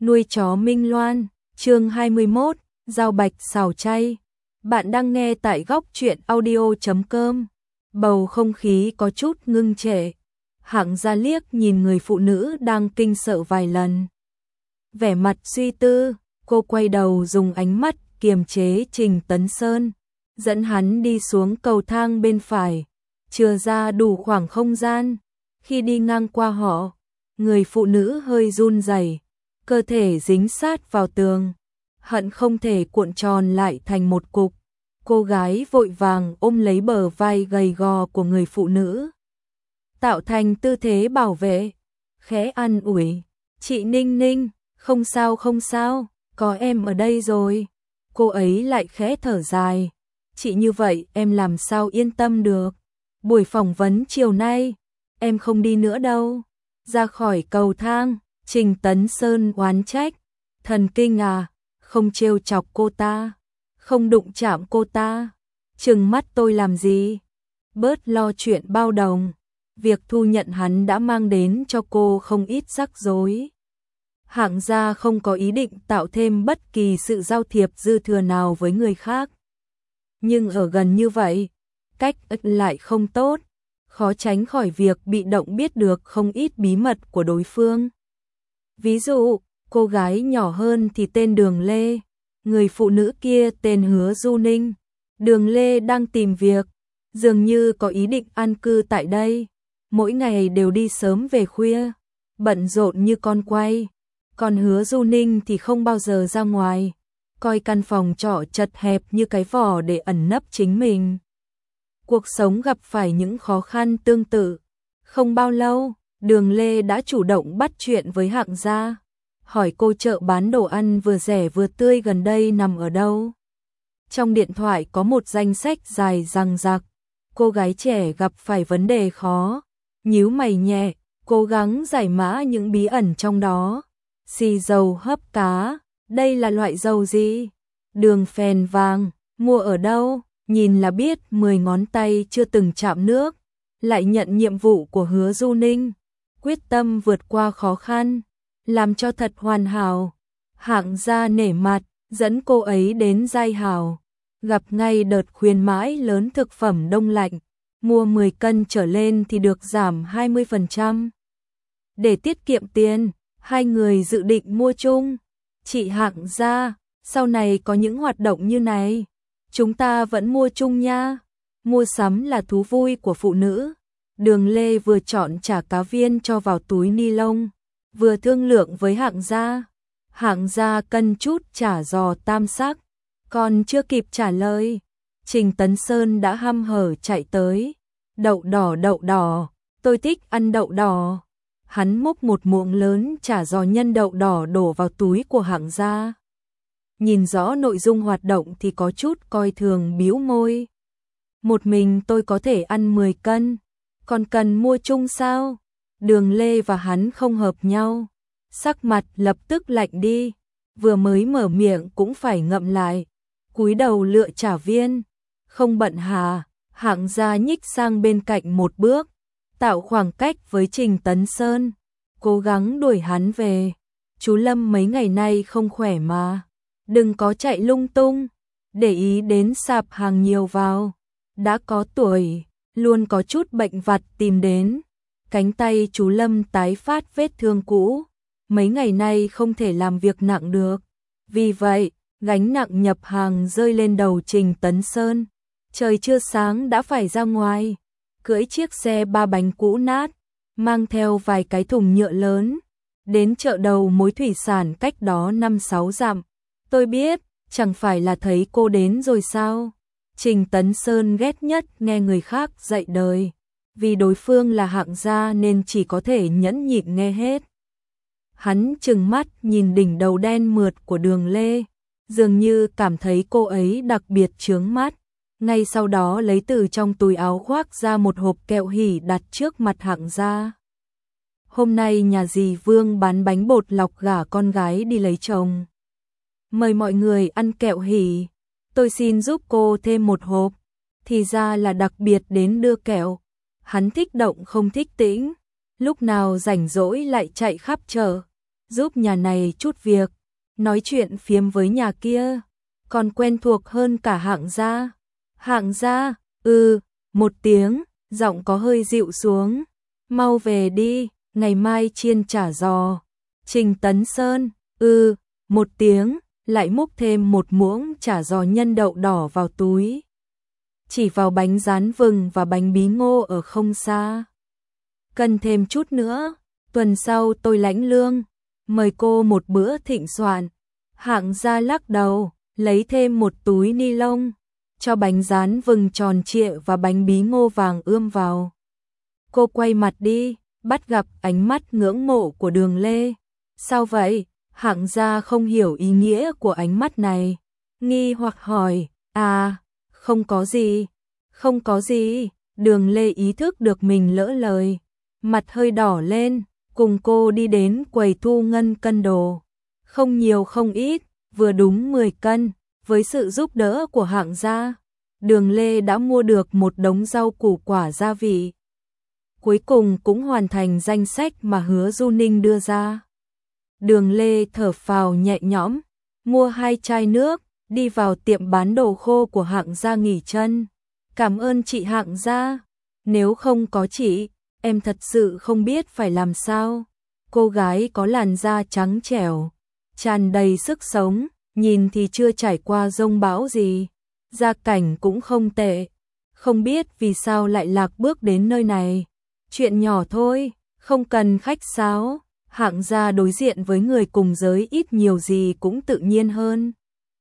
Nuôi chó Minh Loan, chương 21, rau bạch xào chay. Bạn đang nghe tại góc truyện audio.com. Bầu không khí có chút ngưng trệ. Hạng Gia liếc nhìn người phụ nữ đang kinh sợ vài lần. Vẻ mặt suy tư, cô quay đầu dùng ánh mắt kiềm chế Trình Tấn Sơn, dẫn hắn đi xuống cầu thang bên phải, chừa ra đủ khoảng không gian. Khi đi ngang qua họ, người phụ nữ hơi run rẩy, cơ thể dính sát vào tường, hận không thể cuộn tròn lại thành một cục. Cô gái vội vàng ôm lấy bờ vai gầy gò của người phụ nữ, tạo thành tư thế bảo vệ, khẽ an ủi, "Chị Ninh Ninh, không sao không sao, có em ở đây rồi." Cô ấy lại khẽ thở dài, "Chị như vậy em làm sao yên tâm được, buổi phỏng vấn chiều nay, em không đi nữa đâu." Ra khỏi cầu thang, Trình Tấn Sơn oán trách, "Thần kinh à, không trêu chọc cô ta, không đụng chạm cô ta, trừng mắt tôi làm gì, bớt lo chuyện bao đồng." Việc thu nhận hắn đã mang đến cho cô không ít rắc rối. Hạng Gia không có ý định tạo thêm bất kỳ sự giao thiệp dư thừa nào với người khác. Nhưng ở gần như vậy, cách lại không tốt, khó tránh khỏi việc bị động biết được không ít bí mật của đối phương. Ví dụ, cô gái nhỏ hơn thì tên Đường Lê, người phụ nữ kia tên Hứa Du Ninh. Đường Lê đang tìm việc, dường như có ý định an cư tại đây, mỗi ngày đều đi sớm về khuya, bận rộn như con quay. Còn Hứa Du Ninh thì không bao giờ ra ngoài, coi căn phòng trọ chật hẹp như cái vỏ để ẩn nấp chính mình. Cuộc sống gặp phải những khó khăn tương tự. Không bao lâu, Đường Lê đã chủ động bắt chuyện với Hạng Gia, hỏi cô chợ bán đồ ăn vừa rẻ vừa tươi gần đây nằm ở đâu. Trong điện thoại có một danh sách dài dằng dặc. Cô gái trẻ gặp phải vấn đề khó, nhíu mày nhẹ, cố gắng giải mã những bí ẩn trong đó. Xì dầu hấp cá, đây là loại dầu gì? Đường phèn vàng, mua ở đâu? Nhìn là biết 10 ngón tay chưa từng chạm nước, lại nhận nhiệm vụ của Hứa Du Ninh, quyết tâm vượt qua khó khăn, làm cho thật hoàn hảo. Hạng Gia nể mặt, dẫn cô ấy đến Giai Hảo, gặp ngay đợt khuyến mãi lớn thực phẩm đông lạnh, mua 10 cân trở lên thì được giảm 20%. Để tiết kiệm tiền, hai người dự định mua chung. "Chị Hạng Gia, sau này có những hoạt động như này, chúng ta vẫn mua chung nha." Mua sắm là thú vui của phụ nữ. Đường Lê vừa chọn chả cá viên cho vào túi ni lông, vừa thương lượng với Hạng Gia. Hạng Gia cân chút chả giò tam sắc, còn chưa kịp trả lời, Trình Tấn Sơn đã hăm hở chạy tới. Đậu đỏ, tôi thích ăn đậu đỏ." Hắn múc một muỗng lớn chả giò nhân đậu đỏ đổ vào túi của Hạng Gia. Nhìn rõ nội dung hoạt động thì có chút coi thường, bĩu môi. "Một mình tôi có thể ăn 10 cân, còn cần mua chung sao?" Đường Lê và hắn không hợp nhau, sắc mặt lập tức lạnh đi, vừa mới mở miệng cũng phải ngậm lại, cúi đầu lựa chả viên. "Không bận hả?" Hạng Gia nhích sang bên cạnh một bước, tạo khoảng cách với Trình Tấn Sơn, cố gắng đuổi hắn về. "Chú Lâm mấy ngày nay không khỏe mà, đừng có chạy lung tung, để ý đến sạp hàng nhiều vào, đã có tuổi, luôn có chút bệnh vặt tìm đến." Cánh tay chú Lâm tái phát vết thương cũ, mấy ngày nay không thể làm việc nặng được, vì vậy gánh nặng nhập hàng rơi lên đầu Trình Tấn Sơn. Trời chưa sáng đã phải ra ngoài, cưỡi chiếc xe 3 bánh cũ nát, mang theo vài cái thùng nhựa lớn, đến chợ đầu mối thủy sản cách đó 5-6 dặm. "Tôi biết, chẳng phải là thấy cô đến rồi sao?" Trình Tấn Sơn ghét nhất nghe người khác dạy đời, vì đối phương là Hạng Gia nên chỉ có thể nhẫn nhịn nghe hết. Hắn trừng mắt nhìn đỉnh đầu đen mượt của Đường Lê, dường như cảm thấy cô ấy đặc biệt chướng mắt. Ngay sau đó lấy từ trong túi áo khoác ra một hộp kẹo hỉ đặt trước mặt Hạng Gia. "Hôm nay nhà dì Vương bán bánh bột lọc gả con gái đi lấy chồng, mời mọi người ăn kẹo hỉ, tôi xin giúp cô thêm một hộp." Thì ra là đặc biệt đến đưa kẹo. Hắn thích động không thích tĩnh, lúc nào rảnh rỗi lại chạy khắp chợ, giúp nhà này chút việc, nói chuyện phiếm với nhà kia, còn quen thuộc hơn cả Hạng gia. Hạng gia, một tiếng, giọng có hơi dịu xuống, mau về đi, ngày mai chiên chả giò. Trình Tấn Sơn, một tiếng, lại múc thêm một muỗng chả giò nhân đậu đỏ vào túi. Chỉ vào bánh rán vừng và bánh bí ngô ở không xa. Cần thêm chút nữa, tuần sau tôi lãnh lương, mời cô một bữa thịnh soạn. Hạng gia lắc đầu, lấy thêm một túi ni lông, cho bánh rán vừng tròn trịa và bánh bí ngô vàng ươm vào. Cô quay mặt đi, bắt gặp ánh mắt ngưỡng mộ của Đường Lê. Sao vậy? Hạng gia không hiểu ý nghĩa của ánh mắt này, nghi hoặc hỏi, không có gì, không có gì. Đường Lê ý thức được mình lỡ lời, mặt hơi đỏ lên, cùng cô đi đến quầy thu ngân cân đồ. Không nhiều không ít, vừa đúng 10 cân, với sự giúp đỡ của Hạng gia, Đường Lê đã mua được một đống rau củ quả gia vị. Cuối cùng cũng hoàn thành danh sách mà Hứa Du Ninh đưa ra. Đường Lê thở phào nhẹ nhõm, mua 2 chai nước, đi vào tiệm bán đồ khô của Hạng gia nghỉ chân. Cảm ơn chị Hạng gia, nếu không có chị, em thật sự không biết phải làm sao. Cô gái có làn da trắng trẻo, tràn đầy sức sống, nhìn thì chưa trải qua giông bão gì, gia cảnh cũng không tệ. Không biết vì sao lại lạc bước đến nơi này. Chuyện nhỏ thôi, không cần khách sáo. Hạng gia đối diện với người cùng giới ít nhiều gì cũng tự nhiên hơn.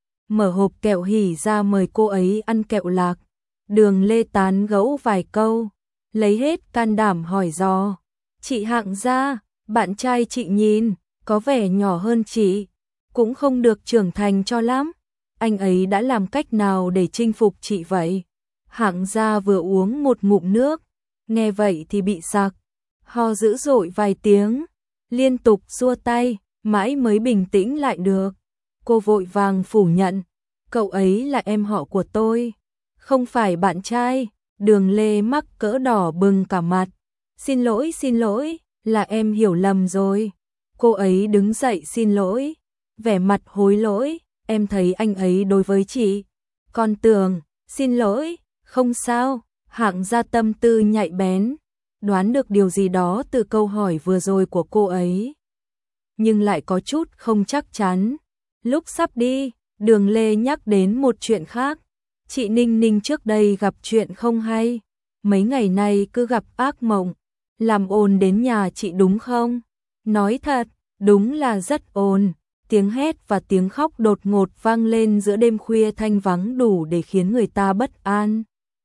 Mở hộp kẹo hỉ ra mời cô ấy ăn kẹo lạc. Đường Lê tán gẫu vài câu, lấy hết can đảm hỏi dò. Chị Hạng gia, bạn trai chị nhìn, có vẻ nhỏ hơn chị, cũng không được trưởng thành cho lắm. Anh ấy đã làm cách nào để chinh phục chị vậy? Hạng gia vừa uống một ngụm nước, nghe vậy thì bị sặc, ho dữ dội vài tiếng, liên tục xua tay, mãi mới bình tĩnh lại được. Cô vội vàng phủ nhận, cậu ấy là em họ của tôi, không phải bạn trai. Đường Lê mắc cỡ đỏ bừng cả mặt. Xin lỗi, là em hiểu lầm rồi. Cô ấy đứng dậy xin lỗi, vẻ mặt hối lỗi, em thấy anh ấy đối với chị, con tưởng, xin lỗi, không sao. Hạng gia tâm tư nhạy bén, đoán được điều gì đó từ câu hỏi vừa rồi của cô ấy, nhưng lại có chút không chắc chắn. Lúc sắp đi, Đường Lê nhắc đến một chuyện khác. Chị Ninh Ninh trước đây gặp chuyện không hay, mấy ngày nay cứ gặp ác mộng, làm ồn đến nhà chị đúng không? Nói thật, đúng là rất ồn, tiếng hét và tiếng khóc đột ngột vang lên giữa đêm khuya thanh vắng đủ để khiến người ta bất an.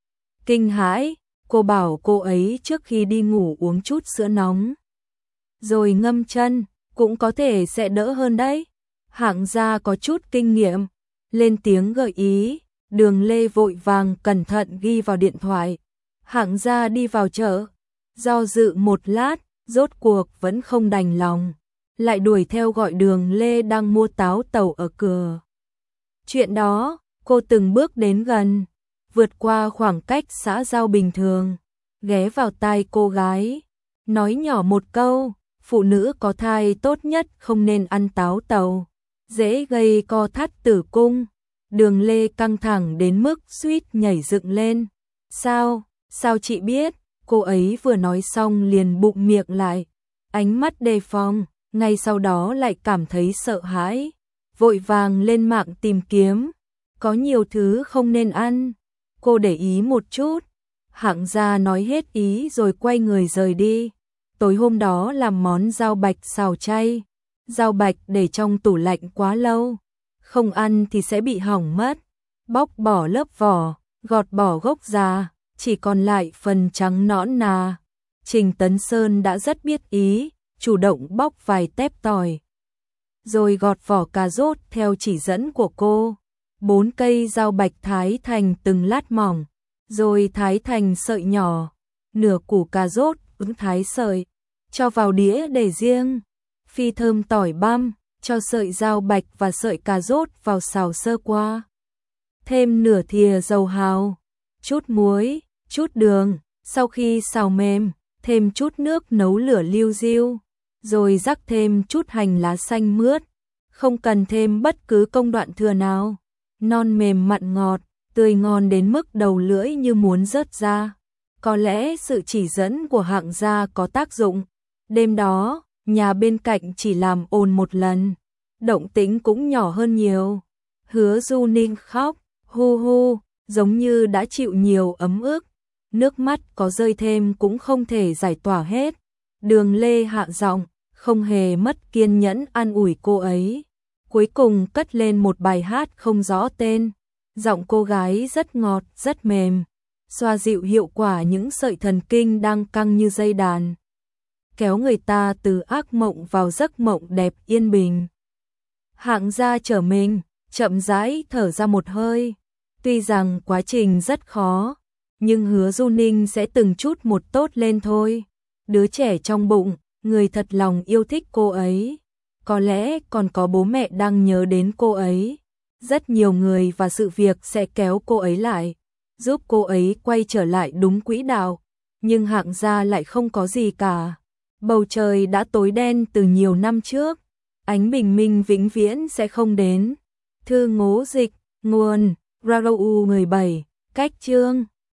Kinh hãi, cô bảo cô ấy trước khi đi ngủ uống chút sữa nóng, rồi ngâm chân, cũng có thể sẽ đỡ hơn đấy. Hạng gia có chút kinh nghiệm, lên tiếng gợi ý. Đường Lê vội vàng cẩn thận ghi vào điện thoại. Hạng gia đi vào chợ, do dự một lát, rốt cuộc vẫn không đành lòng, lại đuổi theo gọi Đường Lê đang mua táo tàu ở cửa. Chuyện đó, cô từng bước đến gần, vượt qua khoảng cách xã giao bình thường, ghé vào tai cô gái, nói nhỏ một câu, phụ nữ có thai tốt nhất không nên ăn táo tàu, dễ gây co thắt tử cung. Đường Lê căng thẳng đến mức suýt nhảy dựng lên. Sao chị biết? Cô ấy vừa nói xong liền bụm miệng lại, ánh mắt đề phòng, ngay sau đó lại cảm thấy sợ hãi, vội vàng lên mạng tìm kiếm. Có nhiều thứ không nên ăn, cô để ý một chút. Hạng gia nói hết ý rồi quay người rời đi. Tối hôm đó làm món rau bạch xào chay. Rau bạch để trong tủ lạnh quá lâu, không ăn thì sẽ bị hỏng mất. Bóc bỏ lớp vỏ, gọt bỏ gốc già, chỉ còn lại phần trắng nõn nà. Trình Tấn Sơn đã rất biết ý, chủ động bóc vài tép tỏi, rồi gọt vỏ cà rốt theo chỉ dẫn của cô. 4 cây rau bạch thái thành từng lát mỏng, rồi thái thành sợi nhỏ. Nửa củ cà rốt thái sợi, cho vào đĩa để riêng. Phi thơm tỏi băm, cho sợi rau bạch và sợi cà rốt vào xào sơ qua. Thêm nửa thìa dầu hào, chút muối, chút đường, sau khi xào mềm, thêm chút nước nấu lửa liu riu. rồi rắc thêm chút hành lá xanh mướt, không cần thêm bất cứ công đoạn thừa nào. Non mềm mặn ngọt, tươi ngon đến mức đầu lưỡi như muốn rớt ra. Có lẽ sự chỉ dẫn của Hạng gia có tác dụng. Đêm đó, nhà bên cạnh chỉ làm ồn một lần, động tĩnh cũng nhỏ hơn nhiều. Hứa Du Ninh khóc, hu hu, giống như đã chịu nhiều ấm ức. Nước mắt có rơi thêm cũng không thể giải tỏa hết. Đường Lê hạ giọng, không hề mất kiên nhẫn an ủi cô ấy. Cuối cùng cất lên một bài hát không rõ tên. Giọng cô gái rất ngọt, rất mềm, xoa dịu hiệu quả những sợi thần kinh đang căng như dây đàn, kéo người ta từ ác mộng vào giấc mộng đẹp yên bình. Hạng gia trở mình, chậm rãi thở ra một hơi. Tuy rằng quá trình rất khó, nhưng Hứa Du Ninh sẽ từng chút một tốt lên thôi. Đứa trẻ trong bụng, người thật lòng yêu thích cô ấy. Có lẽ còn có bố mẹ đang nhớ đến cô ấy. Rất nhiều người và sự việc sẽ kéo cô ấy lại, giúp cô ấy quay trở lại đúng quỹ đạo. Nhưng Hạng gia lại không có gì cả. Bầu trời đã tối đen từ nhiều năm trước. Ánh bình minh vĩnh viễn sẽ không đến. Thư Ngố Dịch, nguồn RADIO 17, cách chương